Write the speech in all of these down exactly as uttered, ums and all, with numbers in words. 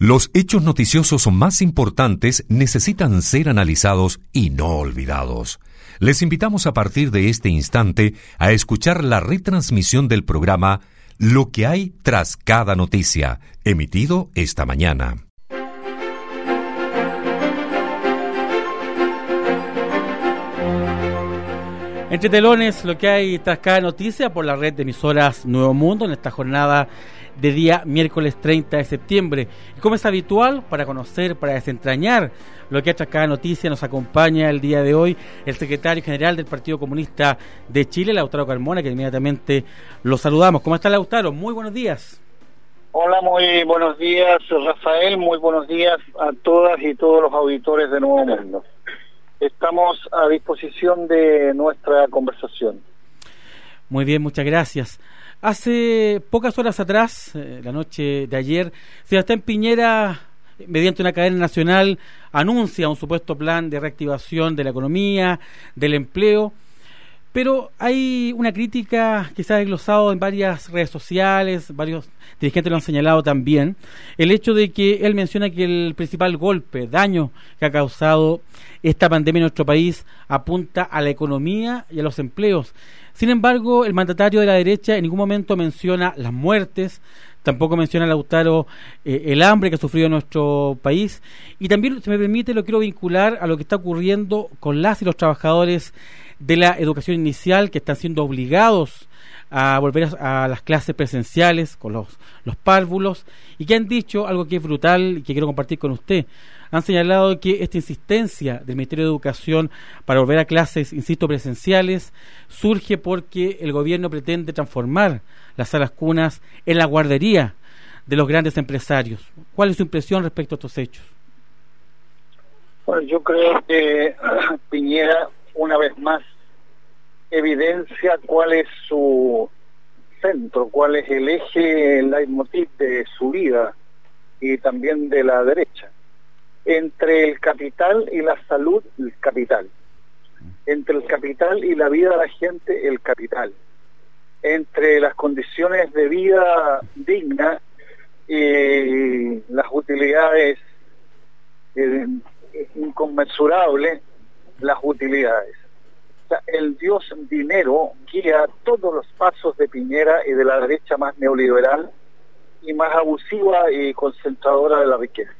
Los hechos noticiosos más importantes necesitan ser analizados y no olvidados. Les invitamos a partir de este instante a escuchar la retransmisión del programa Lo que hay tras cada noticia, emitido esta mañana. Entre telones, lo que hay tras cada noticia por la red de emisoras Nuevo Mundo en esta jornada de día miércoles treinta de septiembre. Y como es habitual, para conocer, para desentrañar lo que hay tras cada noticia, nos acompaña el día de hoy el secretario general del Partido Comunista de Chile, Lautaro Carmona, que inmediatamente lo saludamos. ¿Cómo está, Lautaro? Muy buenos días. Hola, muy buenos días, Rafael. Muy buenos días a todas y todos los auditores de Nuevo Mundo. Estamos a disposición de nuestra conversación. Muy bien, muchas gracias. Hace pocas horas atrás, eh, la noche de ayer, Sebastián Piñera, mediante una cadena nacional, anuncia un supuesto plan de reactivación de la economía, del empleo, pero hay una crítica que se ha desglosado en varias redes sociales, varios dirigentes lo han señalado también, el hecho de que él menciona que el principal golpe, daño que ha causado esta pandemia en nuestro país apunta a la economía y a los empleos. Sin embargo, el mandatario de la derecha en ningún momento menciona las muertes, tampoco menciona, Lautaro, eh, el hambre que ha sufrido nuestro país, y también, si me permite, lo quiero vincular a lo que está ocurriendo con las y los trabajadores de la educación inicial que están siendo obligados a volver a, a las clases presenciales con los, los párvulos, y que han dicho algo que es brutal y que quiero compartir con usted. Han señalado que esta insistencia del Ministerio de Educación para volver a clases, insisto, presenciales, surge porque el gobierno pretende transformar las salas cunas en la guardería de los grandes empresarios. ¿Cuál es su impresión respecto a estos hechos? Bueno, yo creo que Piñera, una vez más, evidencia cuál es su centro, cuál es el eje, el leitmotiv de su vida y también de la derecha. Entre el capital y la salud, el capital. Entre el capital y la vida de la gente, el capital. Entre las condiciones de vida digna y las utilidades eh, inconmensurables, las utilidades. O sea, el dios dinero guía todos los pasos de Piñera y de la derecha más neoliberal y más abusiva y concentradora de la riqueza.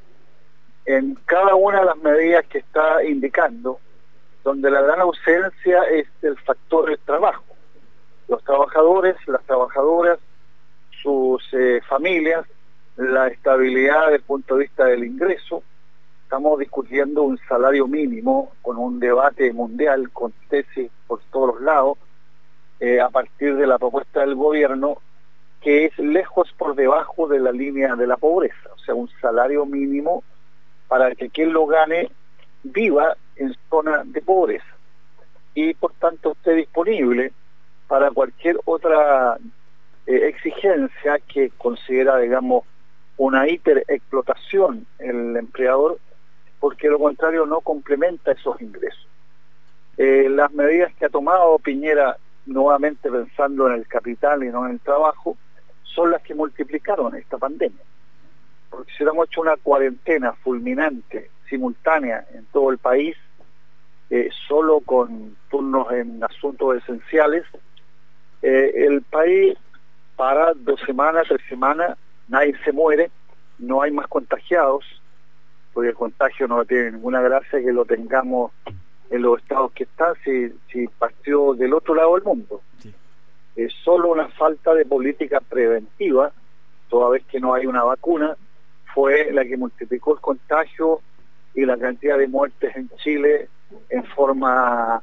En cada una de las medidas que está indicando, donde la gran ausencia es el factor del trabajo. Los trabajadores, las trabajadoras, sus eh, familias, la estabilidad desde el punto de vista del ingreso. Estamos discutiendo un salario mínimo con un debate mundial, con tesis por todos los lados, eh, a partir de la propuesta del gobierno, que es lejos por debajo de la línea de la pobreza. O sea, un salario mínimo para que quien lo gane viva en zona de pobreza y por tanto esté disponible para cualquier otra eh, exigencia que considera, digamos, una hiperexplotación el empleador, porque lo contrario no complementa esos ingresos. Eh, las medidas que ha tomado Piñera, nuevamente pensando en el capital y no en el trabajo, son las que multiplicaron esta pandemia. Porque si hubiéramos hecho una cuarentena fulminante, simultánea en todo el país, eh, solo con turnos en asuntos esenciales, eh, el país para dos semanas, tres semanas, nadie se muere, no hay más contagiados, porque el contagio no tiene ninguna gracia que lo tengamos en los estados que están, si, si partió del otro lado del mundo. Sí. Es solo una falta de política preventiva, toda vez que no hay una vacuna, fue la que multiplicó el contagio y la cantidad de muertes en Chile en forma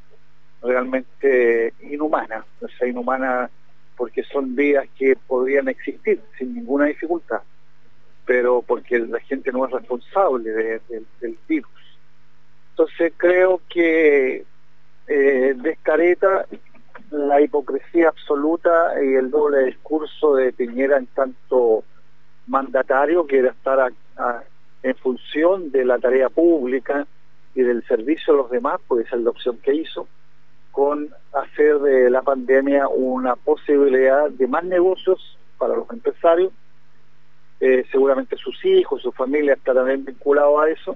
realmente inhumana, o sea, inhumana porque son vidas que podrían existir sin ninguna dificultad, pero porque la gente no es responsable de, de, del virus. Entonces creo que eh, descareta la hipocresía absoluta y el doble discurso de Piñera en tanto mandatario, que era estar a, a, en función de la tarea pública y del servicio a los demás, pues esa es la opción que hizo, con hacer de la pandemia una posibilidad de más negocios para los empresarios, eh, seguramente sus hijos, su familia estarán también vinculados a eso.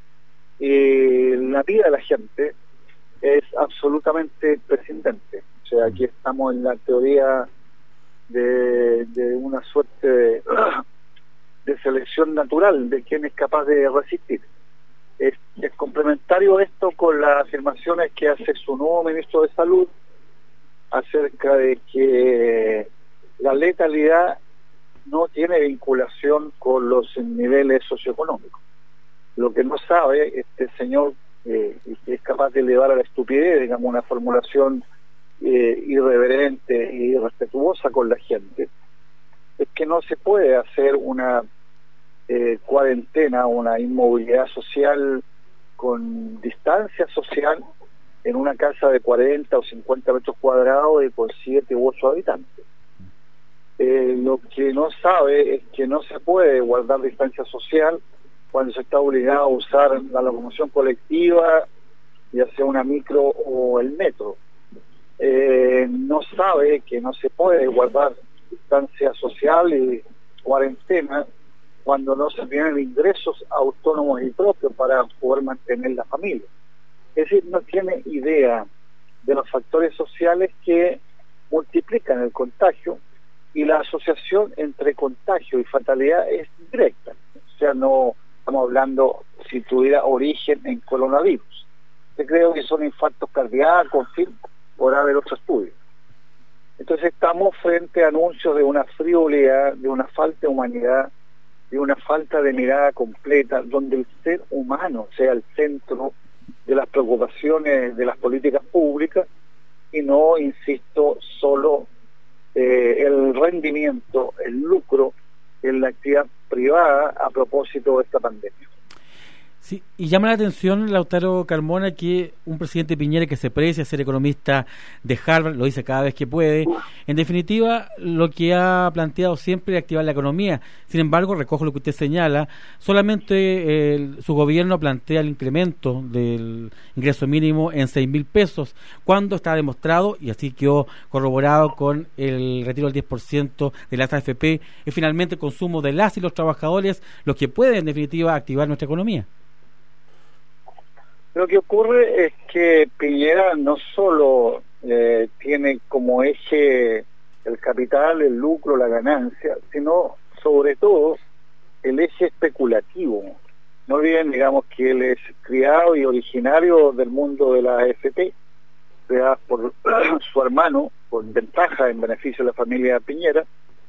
Eh, la vida de la gente es absolutamente prescindente. O sea, aquí estamos en la teoría de, de una suerte de, de selección natural de quién es capaz de resistir. Es, es complementario esto con las afirmaciones que hace su nuevo ministro de Salud acerca de que la letalidad no tiene vinculación con los niveles socioeconómicos. Lo que no sabe este señor, eh, que es capaz de elevar a la estupidez, digamos, una formulación eh, irreverente y irrespetuosa con la gente, es que no se puede hacer una eh, cuarentena, una inmovilidad social con distancia social en una casa de cuarenta o cincuenta metros cuadrados y con siete u ocho habitantes. Eh, lo que no sabe es que no se puede guardar distancia social cuando se está obligado a usar la locomoción colectiva, ya sea una micro o el metro. Eh, no sabe que no se puede guardar distancia social y cuarentena cuando no se tienen ingresos autónomos y propios para poder mantener la familia. Es decir, no tiene idea de los factores sociales que multiplican el contagio, y la asociación entre contagio y fatalidad es directa. O sea, no estamos hablando si tuviera origen en coronavirus. Yo creo que son infartos cardíacos, en fin, por haber otro estudio. Entonces estamos frente a anuncios de una frivolidad, de una falta de humanidad, de una falta de mirada completa, donde el ser humano sea el centro de las preocupaciones de las políticas públicas y no, insisto, solo eh, el rendimiento, el lucro en la actividad privada a propósito de esta pandemia. Sí, y llama la atención, Lautaro Carmona, que un presidente Piñera que se precia ser economista de Harvard, lo dice cada vez que puede, en definitiva, lo que ha planteado siempre es activar la economía. Sin embargo, recojo lo que usted señala, solamente eh, su gobierno plantea el incremento del ingreso mínimo en seis mil pesos, cuando está demostrado, y así quedó corroborado con el retiro del diez por ciento de las A F P, es finalmente el consumo de las y los trabajadores los que pueden, en definitiva, activar nuestra economía. Lo que ocurre es que Piñera no solo eh, tiene como eje el capital, el lucro, la ganancia, sino sobre todo el eje especulativo. No olviden, digamos, que él es criado y originario del mundo de la A F P, creada por su hermano, por ventaja en beneficio de la familia Piñera,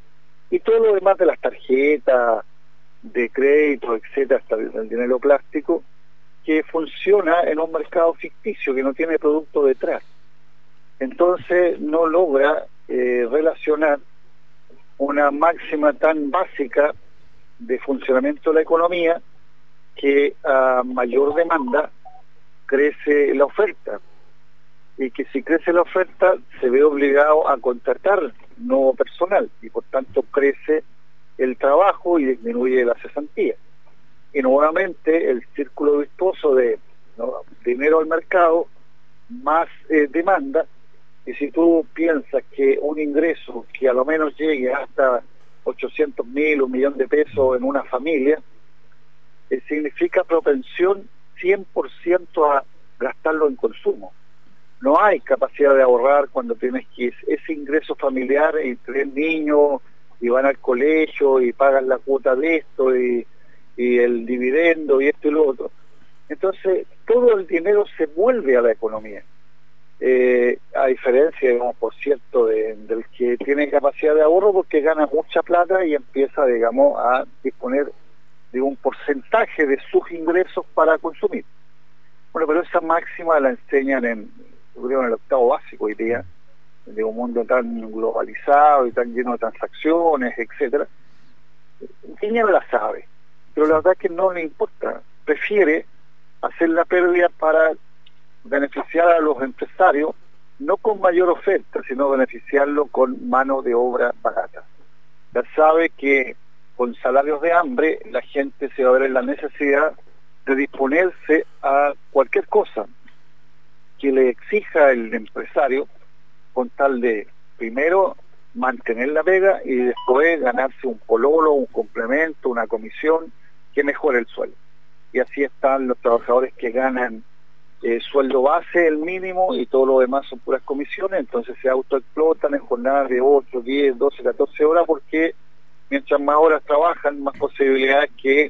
y todo lo demás de las tarjetas de crédito, etcétera, hasta el dinero plástico, que funciona en un mercado ficticio que no tiene producto detrás. Entonces no logra eh, relacionar una máxima tan básica de funcionamiento de la economía, que a mayor demanda crece la oferta, y que si crece la oferta se ve obligado a contratar nuevo personal, y por tanto crece el trabajo y disminuye la cesantía. Y nuevamente el círculo virtuoso de, ¿no?, dinero al mercado más eh, demanda, y si tú piensas que un ingreso que a lo menos llegue hasta ochocientos mil, un millón de pesos en una familia, eh, significa propensión cien por ciento a gastarlo en consumo. No hay capacidad de ahorrar cuando tienes que ese ingreso familiar y tres niños y van al colegio y pagan la cuota de esto y y el dividendo y esto y lo otro. Entonces todo el dinero se vuelve a la economía, eh, a diferencia, digamos, por cierto, de, del que tiene capacidad de ahorro, porque gana mucha plata y empieza, digamos, a disponer de un porcentaje de sus ingresos para consumir. Bueno, pero esa máxima la enseñan en, yo creo, en el octavo básico hoy día, de un mundo tan globalizado y tan lleno de transacciones, etcétera. Piñera la sabe, pero la verdad es que no le importa, prefiere hacer la pérdida para beneficiar a los empresarios, no con mayor oferta, sino beneficiarlo con mano de obra barata. Ya sabe que con salarios de hambre la gente se va a ver en la necesidad de disponerse a cualquier cosa que le exija el empresario, con tal de, primero, mantener la pega y después ganarse un pololo, un complemento, una comisión que mejore el sueldo. Y así están los trabajadores que ganan eh, sueldo base, el mínimo, y todo lo demás son puras comisiones, entonces se autoexplotan en jornadas de ocho, diez, doce, catorce horas, porque mientras más horas trabajan, más posibilidades que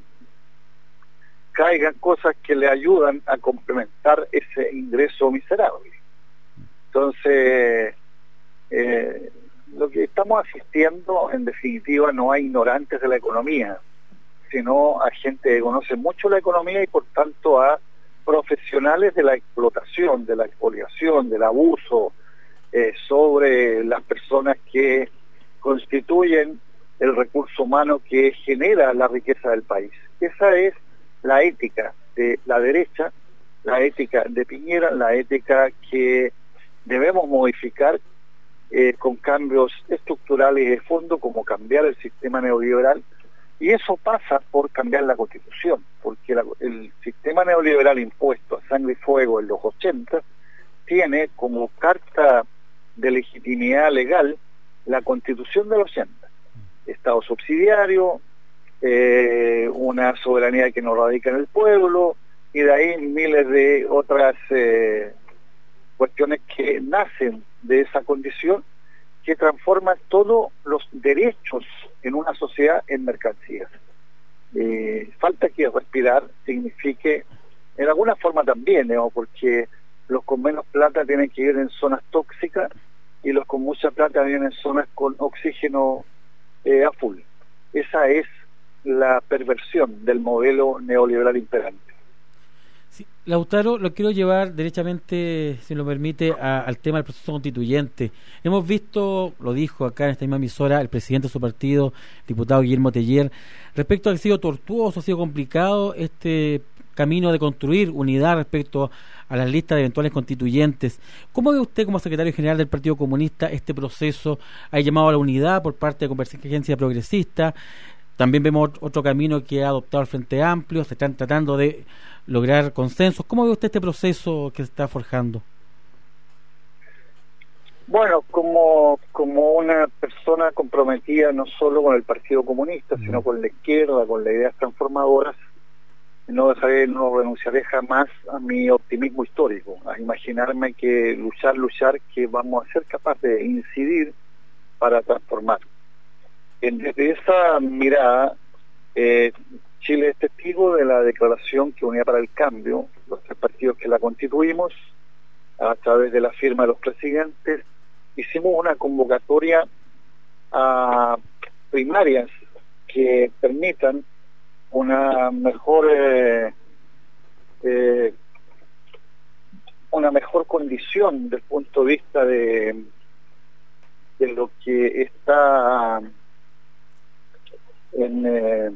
caigan cosas que le ayudan a complementar ese ingreso miserable. Entonces, eh, lo que estamos asistiendo, en definitiva, no a ignorantes de la economía, sino a gente que conoce mucho la economía y por tanto a profesionales de la explotación, de la expoliación, del abuso eh, sobre las personas que constituyen el recurso humano que genera la riqueza del país. Esa es la ética de la derecha, la ética de Piñera, la ética que debemos modificar eh, con cambios estructurales de fondo, como cambiar el sistema neoliberal, y eso pasa por cambiar la Constitución, porque la, el sistema neoliberal impuesto a sangre y fuego en los ochenta tiene como carta de legitimidad legal la Constitución del ochenta. Estado subsidiario, eh, una soberanía que no radica en el pueblo, y de ahí miles de otras eh, cuestiones que nacen de esa condición, que transforman todos los derechos en una sociedad en mercancías. Eh, falta que respirar signifique, en alguna forma también, ¿no? Porque los con menos plata tienen que ir en zonas tóxicas y los con mucha plata viven en zonas con oxígeno eh, a full. Esa es la perversión del modelo neoliberal imperante. Sí, Lautaro, lo quiero llevar derechamente, si me lo permite, a, al tema del proceso constituyente. Hemos visto, lo dijo acá en esta misma emisora el presidente de su partido, diputado Guillermo Teller, respecto a que ha sido tortuoso, ha sido complicado este camino de construir unidad respecto a las listas de eventuales constituyentes. ¿Cómo ve usted, como secretario general del Partido Comunista, este proceso? ¿Ha llamado a la unidad por parte de Convergencia Progresista? También vemos otro camino que ha adoptado el Frente Amplio, se están tratando de lograr consensos. ¿Cómo ve usted este proceso que se está forjando? Bueno, como, como una persona comprometida no solo con el Partido Comunista, mm. sino con la izquierda, con las ideas transformadoras, no dejaré, no renunciaré jamás a mi optimismo histórico, a imaginarme que luchar, luchar, que vamos a ser capaces de incidir para transformar. Desde esa mirada, eh, Chile es testigo de la declaración que Unidad para el Cambio, los tres partidos que la constituimos, a través de la firma de los presidentes, hicimos una convocatoria a primarias que permitan una mejor eh, eh, una mejor condición desde el punto de vista de, de lo que está en, eh,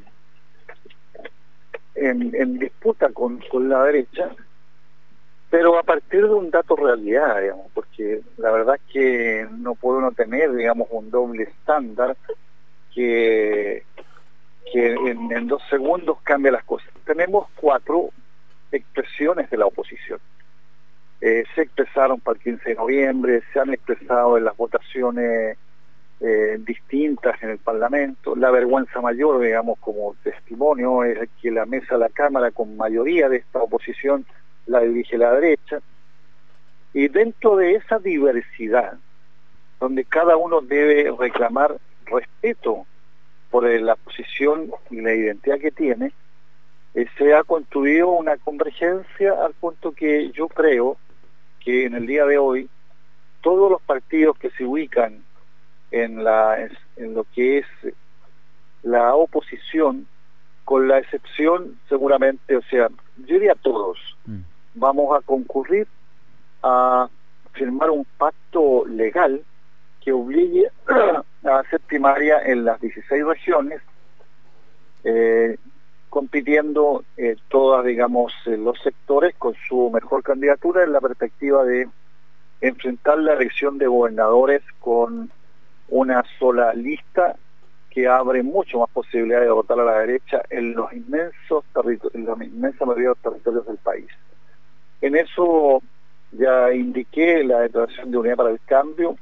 en, en disputa con, con la derecha, pero a partir de un dato realidad, digamos, porque la verdad es que no puede uno tener, digamos, un doble estándar que, que en, en dos segundos cambia las cosas. Tenemos cuatro expresiones de la oposición. Eh, se expresaron para el quince de noviembre, se han expresado en las votaciones eh, distintas en el Parlamento. La vergüenza mayor, digamos, como testimonio, es que la mesa de la Cámara, con mayoría de esta oposición, la dirige la derecha. Y dentro de esa diversidad, donde cada uno debe reclamar respeto por la posición y la identidad que tiene, eh, se ha construido una convergencia al punto que yo creo que en el día de hoy todos los partidos que se ubican en la en lo que es la oposición, con la excepción seguramente, o sea, yo diría todos, mm. vamos a concurrir a firmar un pacto legal que obligue a hacer primaria en las dieciséis regiones, eh, compitiendo eh, todas, digamos, eh, los sectores con su mejor candidatura en la perspectiva de enfrentar la elección de gobernadores con una sola lista que abre mucho más posibilidad de derrotar a la derecha en los inmensos territorios, en la inmensa mayoría de los territorios del país. En eso ya indiqué la declaración de Unidad para el Cambio,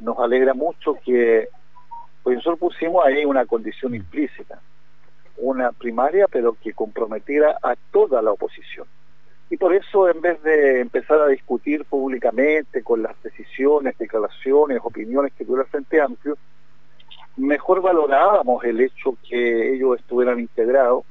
nos alegra mucho que, pues nosotros pusimos ahí una condición implícita, una primaria, pero que comprometiera a toda la oposición. Y por eso, en vez de empezar a discutir públicamente con las decisiones, declaraciones, opiniones que tuviera el Frente Amplio, mejor valorábamos el hecho que ellos estuvieran integrados,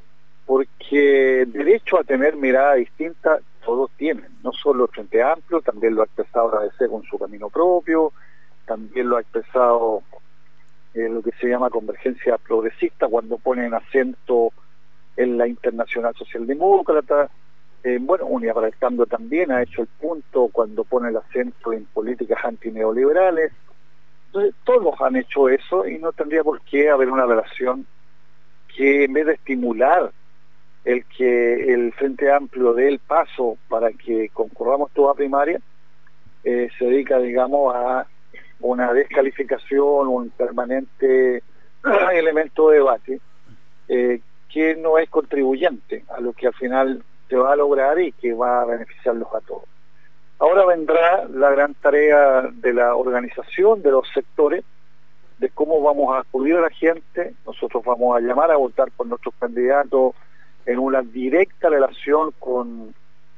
porque derecho a tener mirada distinta todos tienen, no solo el Frente Amplio, también lo ha expresado la A D C con su camino propio, también lo ha expresado eh, lo que se llama convergencia progresista, cuando ponen acento en la Internacional Socialdemócrata. Eh, bueno, Unidad para el Cambio también ha hecho el punto cuando pone el acento en políticas antineoliberales. Entonces, todos han hecho eso y no tendría por qué haber una relación que, en vez de estimular el que el Frente Amplio dé el paso para que concurramos toda primaria, eh, se dedica, digamos, a una descalificación, un permanente elemento de debate eh, que no es contribuyente a lo que al final se va a lograr y que va a beneficiarlos a todos. Ahora vendrá la gran tarea de la organización de los sectores, de cómo vamos a acudir a la gente. Nosotros vamos a llamar a votar por nuestros candidatos en una directa relación con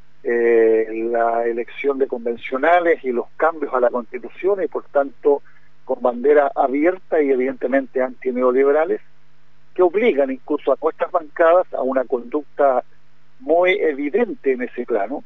eh, la elección de convencionales y los cambios a la Constitución, y por tanto con bandera abierta y evidentemente antineoliberales, que obligan incluso a nuestras bancadas a una conducta muy evidente en ese plano,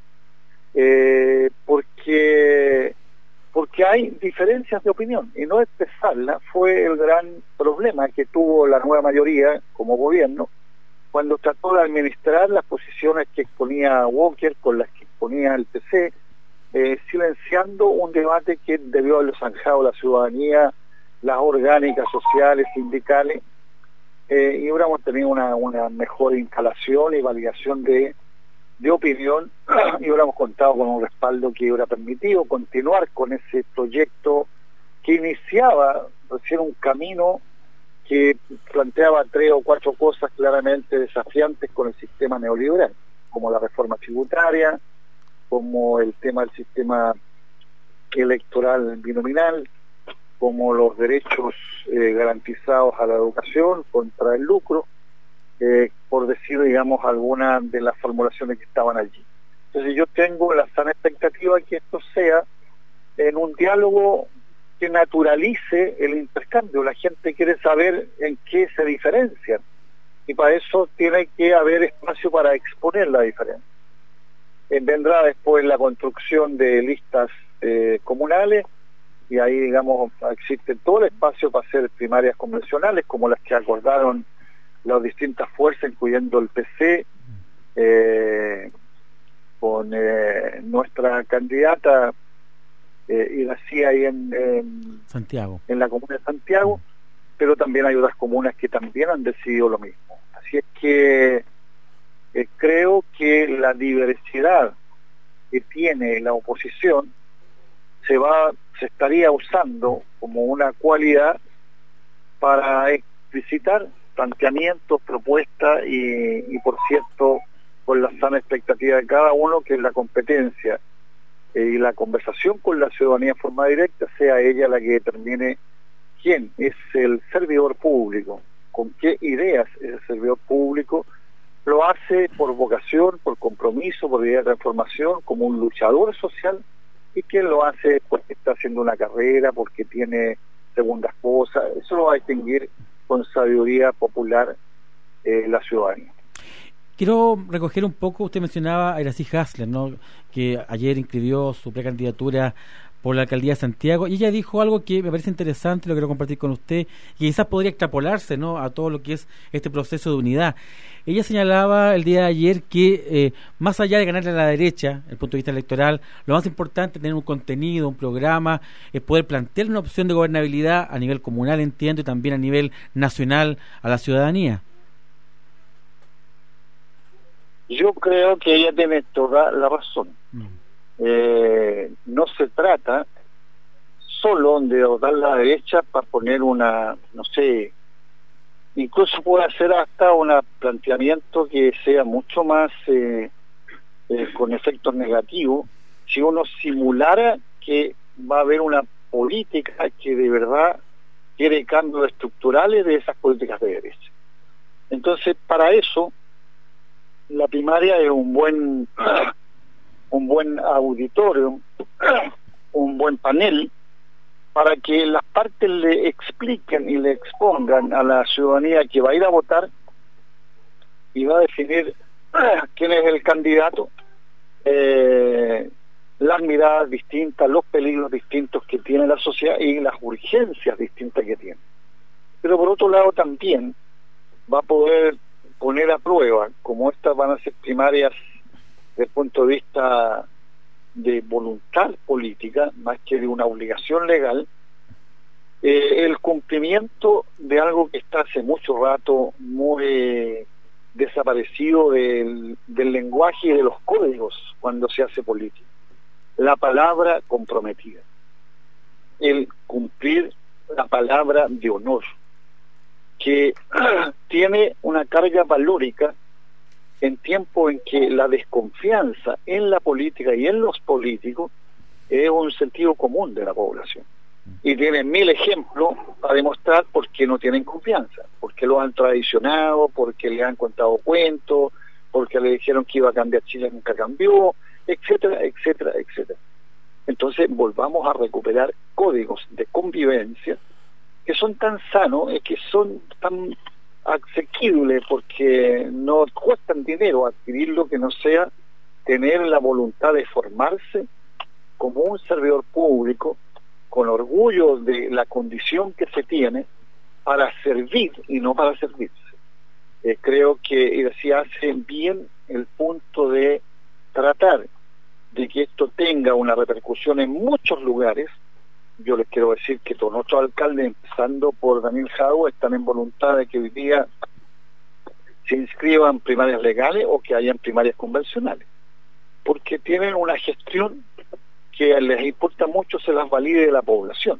eh, porque porque hay diferencias de opinión, y no expresarla fue el gran problema que tuvo la nueva mayoría como gobierno cuando trató de administrar las posiciones que exponía Walker con las que exponía el P C, eh, silenciando un debate que debió haberlo zanjado la ciudadanía, las orgánicas sociales, sindicales, Eh, y hubiéramos tenido una, una mejor instalación y validación de, de opinión y hubiéramos contado con un respaldo que hubiera permitido continuar con ese proyecto que iniciaba recién un camino que planteaba tres o cuatro cosas claramente desafiantes con el sistema neoliberal, como la reforma tributaria, como el tema del sistema electoral binominal, como los derechos eh, garantizados a la educación contra el lucro, eh, por decir, digamos, algunas de las formulaciones que estaban allí. Entonces yo tengo la sana expectativa que esto sea en un diálogo que naturalice el intercambio. La gente quiere saber en qué se diferencian, y para eso tiene que haber espacio para exponer la diferencia. Eh, vendrá después la construcción de listas eh, comunales, y ahí, digamos, existe todo el espacio para hacer primarias convencionales, como las que acordaron las distintas fuerzas, incluyendo el P C, eh, con eh, nuestra candidata eh, Irací ahí en, en Santiago, en la comuna de Santiago, pero también hay otras comunas que también han decidido lo mismo. Así es que eh, creo que la diversidad que tiene la oposición se va se estaría usando como una cualidad para explicitar planteamientos, propuestas y, y por cierto, con la sana expectativa de cada uno, que es la competencia eh, y la conversación con la ciudadanía en forma directa, sea ella la que determine quién es el servidor público, con qué ideas es el servidor público. Lo hace por vocación, por compromiso, por idea de transformación, como un luchador social, y quien lo hace porque está haciendo una carrera, porque tiene segundas cosas. Eso lo va a distinguir con sabiduría popular eh, la ciudadanía. Quiero recoger un poco, usted mencionaba a Irací Hasler, ¿no?, que ayer inscribió su precandidatura por la alcaldía de Santiago, y ella dijo algo que me parece interesante, lo quiero compartir con usted, y quizás podría extrapolarse, ¿no?, a todo lo que es este proceso de unidad. Ella señalaba el día de ayer que eh, más allá de ganarle a la derecha, desde el punto de vista electoral, lo más importante es tener un contenido, un programa, es poder plantear una opción de gobernabilidad a nivel comunal, entiendo, y también a nivel nacional a la ciudadanía. Yo creo que ella tiene toda la razón. Mm. Eh, no se trata solo de votar a la derecha para poner una, no sé, incluso puede hacer hasta un planteamiento que sea mucho más eh, eh, con efectos negativos, si uno simulara que va a haber una política que de verdad quiere cambios estructurales de esas políticas de derecha. Entonces, para eso, la primaria es un buen un buen auditorio, un buen panel, para que las partes le expliquen y le expongan a la ciudadanía que va a ir a votar y va a definir quién es el candidato, eh, las miradas distintas, los peligros distintos que tiene la sociedad y las urgencias distintas que tiene. Pero por otro lado también va a poder poner a prueba, como estas van a ser primarias desde el punto de vista de voluntad política, más que de una obligación legal, eh, el cumplimiento de algo que está hace mucho rato muy eh, desaparecido del, del lenguaje y de los códigos cuando se hace política. La palabra comprometida, el cumplir la palabra de honor, que tiene una carga valórica en tiempo en que la desconfianza en la política y en los políticos es un sentido común de la población. Y tienen mil ejemplos para demostrar por qué no tienen confianza, porque lo han traicionado, porque le han contado cuentos, porque le dijeron que iba a cambiar Chile, nunca cambió, etcétera, etcétera, etcétera. Entonces volvamos a recuperar códigos de convivencia que son tan sanos y que son tan asequibles porque no cuestan dinero adquirirlo, que no sea tener la voluntad de formarse como un servidor público con orgullo de la condición que se tiene para servir y no para servirse. Eh, creo que se hace bien el punto de tratar de que esto tenga una repercusión en muchos lugares. Yo les quiero decir que todos nuestros alcaldes, empezando por Daniel Jadue, están en voluntad de que hoy día se inscriban primarias legales o que hayan primarias convencionales, porque tienen una gestión que les importa mucho se las valide de la población,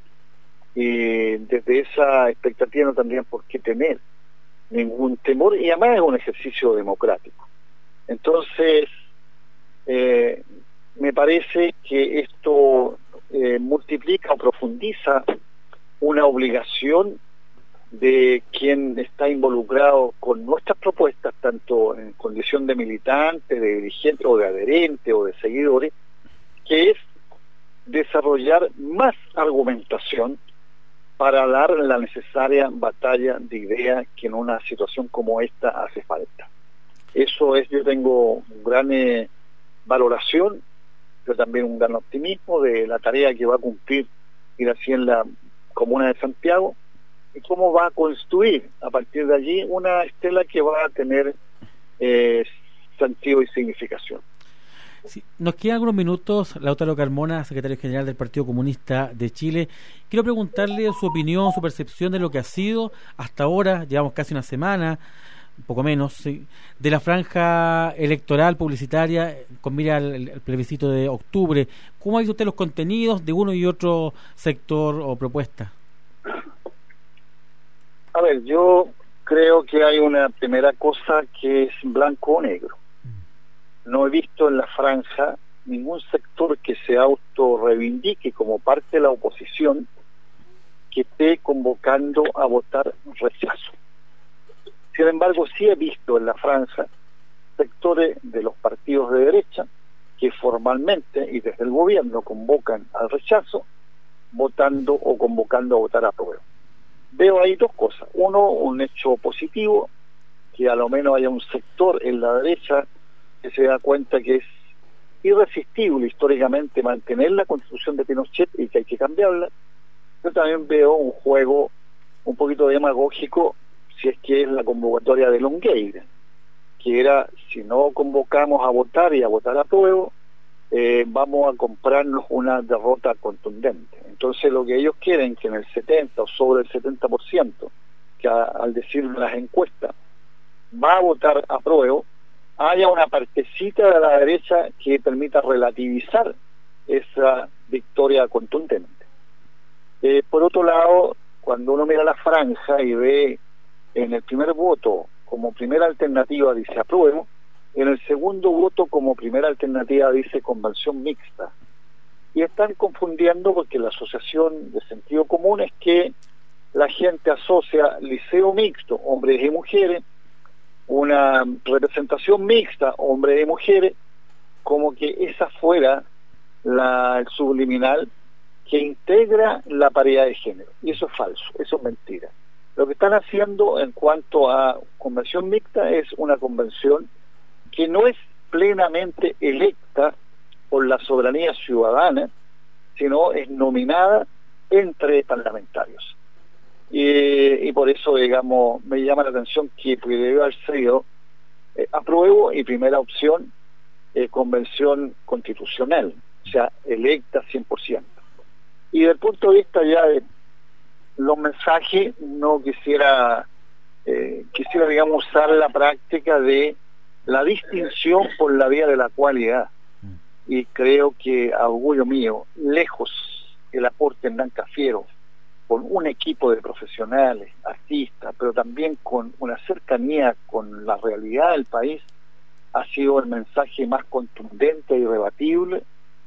y desde esa expectativa no tendrían por qué tener ningún temor, y además es un ejercicio democrático. Entonces eh, me parece que esto eh, multiplica o profundiza una obligación de quien está involucrado con nuestras propuestas, tanto en condición de militante, de dirigente o de adherente o de seguidores, que es desarrollar más argumentación para dar la necesaria batalla de ideas que en una situación como esta hace falta. Eso es, yo tengo un gran eh, valoración, pero también un gran optimismo de la tarea que va a cumplir ir así en la Comuna de Santiago, y cómo va a construir a partir de allí una estela que va a tener eh, sentido y significación. Sí, nos quedan algunos minutos. Lautaro Carmona, secretario general del Partido Comunista de Chile. Quiero preguntarle su opinión, su percepción de lo que ha sido hasta ahora, llevamos casi una semana, un poco menos, sí, de la franja electoral publicitaria con mira al, al plebiscito de octubre. ¿Cómo ha visto usted los contenidos de uno y otro sector o propuesta? A ver, yo creo que hay una primera cosa que es blanco o negro. No he visto en la franja ningún sector que se autorreivindique como parte de la oposición que esté convocando a votar rechazo. Sin embargo, sí he visto en la franja sectores de los partidos de derecha que formalmente y desde el gobierno convocan al rechazo, votando o convocando a votar a prueba. Veo ahí dos cosas. Uno, un hecho positivo, que a lo menos haya un sector en la derecha que se da cuenta que es irresistible históricamente mantener la constitución de Pinochet y que hay que cambiarla. Yo también veo un juego un poquito demagógico, si es que es la convocatoria de Longueira, que era, si no convocamos a votar y a votar a prueba, eh, vamos a comprarnos una derrota contundente. Entonces lo que ellos quieren, que en el setenta o sobre el setenta por ciento, que a, al decir las encuestas va a votar a prueba, haya una partecita de la derecha que permita relativizar esa victoria contundente. Eh, por otro lado, cuando uno mira la franja y ve en el primer voto como primera alternativa dice apruebo, en el segundo voto como primera alternativa dice convención mixta, Y están confundiendo porque la asociación de sentido común es que la gente asocia liceo mixto, hombres y mujeres, una representación mixta, hombres y mujeres, como que esa fuera la, el subliminal que integra la paridad de género. Y eso es falso, eso es mentira. Lo que están haciendo en cuanto a convención mixta es una convención que no es plenamente electa por la soberanía ciudadana, sino es nominada entre parlamentarios. Y, y por eso, digamos, me llama la atención que debió haber sido eh, apruebo y primera opción eh, convención constitucional, o sea, electa cien por ciento. Y desde el punto de vista ya de los mensajes, no quisiera, eh, quisiera, digamos, usar la práctica de la distinción por la vía de la cualidad. Y creo que, a orgullo mío, lejos el aporte Hernán Cafiero, con un equipo de profesionales, artistas, pero también con una cercanía con la realidad del país, ha sido el mensaje más contundente y irrebatible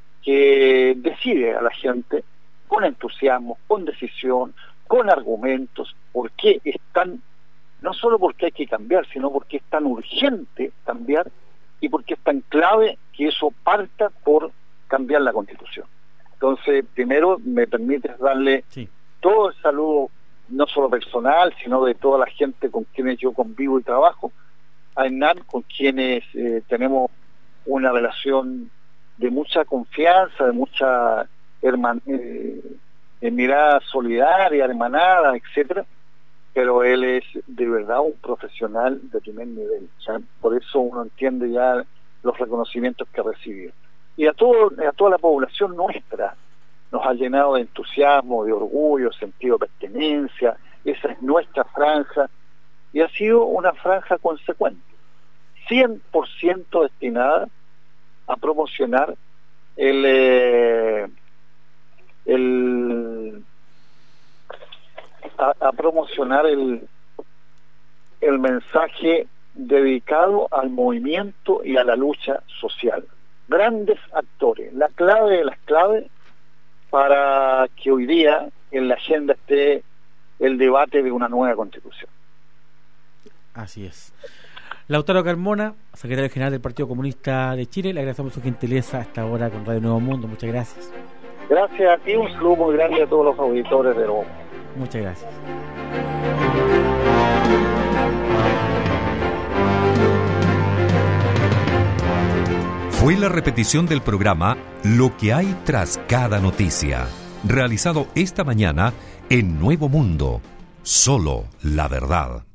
que decide a la gente con entusiasmo, con decisión, con argumentos, por qué es tan, no solo porque hay que cambiar, sino porque es tan urgente cambiar y porque es tan clave que eso parta por cambiar la Constitución. Entonces, primero me permites darle sí. todo el saludo, no solo personal, sino de toda la gente con quienes yo convivo y trabajo, a Hernán, con quienes eh, tenemos una relación de mucha confianza, de mucha herman eh, de mirada solidaria, hermanada, etcétera, pero él es de verdad un profesional de primer nivel. O sea, por eso uno entiende ya los reconocimientos que ha recibido. Y a todo, a toda la población nuestra nos ha llenado de entusiasmo, de orgullo, sentido de pertenencia. Esa es nuestra franja, y ha sido una franja consecuente, cien por ciento destinada a promocionar el, eh, el a, a promocionar el el mensaje dedicado al movimiento y a la lucha social. Grandes actores, la clave de las claves para que hoy día en la agenda esté el debate de una nueva Constitución. Así es. Lautaro Carmona, secretario general del Partido Comunista de Chile, le agradecemos su gentileza a esta hora con Radio Nuevo Mundo. Muchas gracias. Gracias a ti, un saludo muy grande a todos los auditores de Nuevo Mundo. Muchas gracias. Fue la repetición del programa Lo que hay tras cada noticia, realizado esta mañana en Nuevo Mundo. Solo la verdad.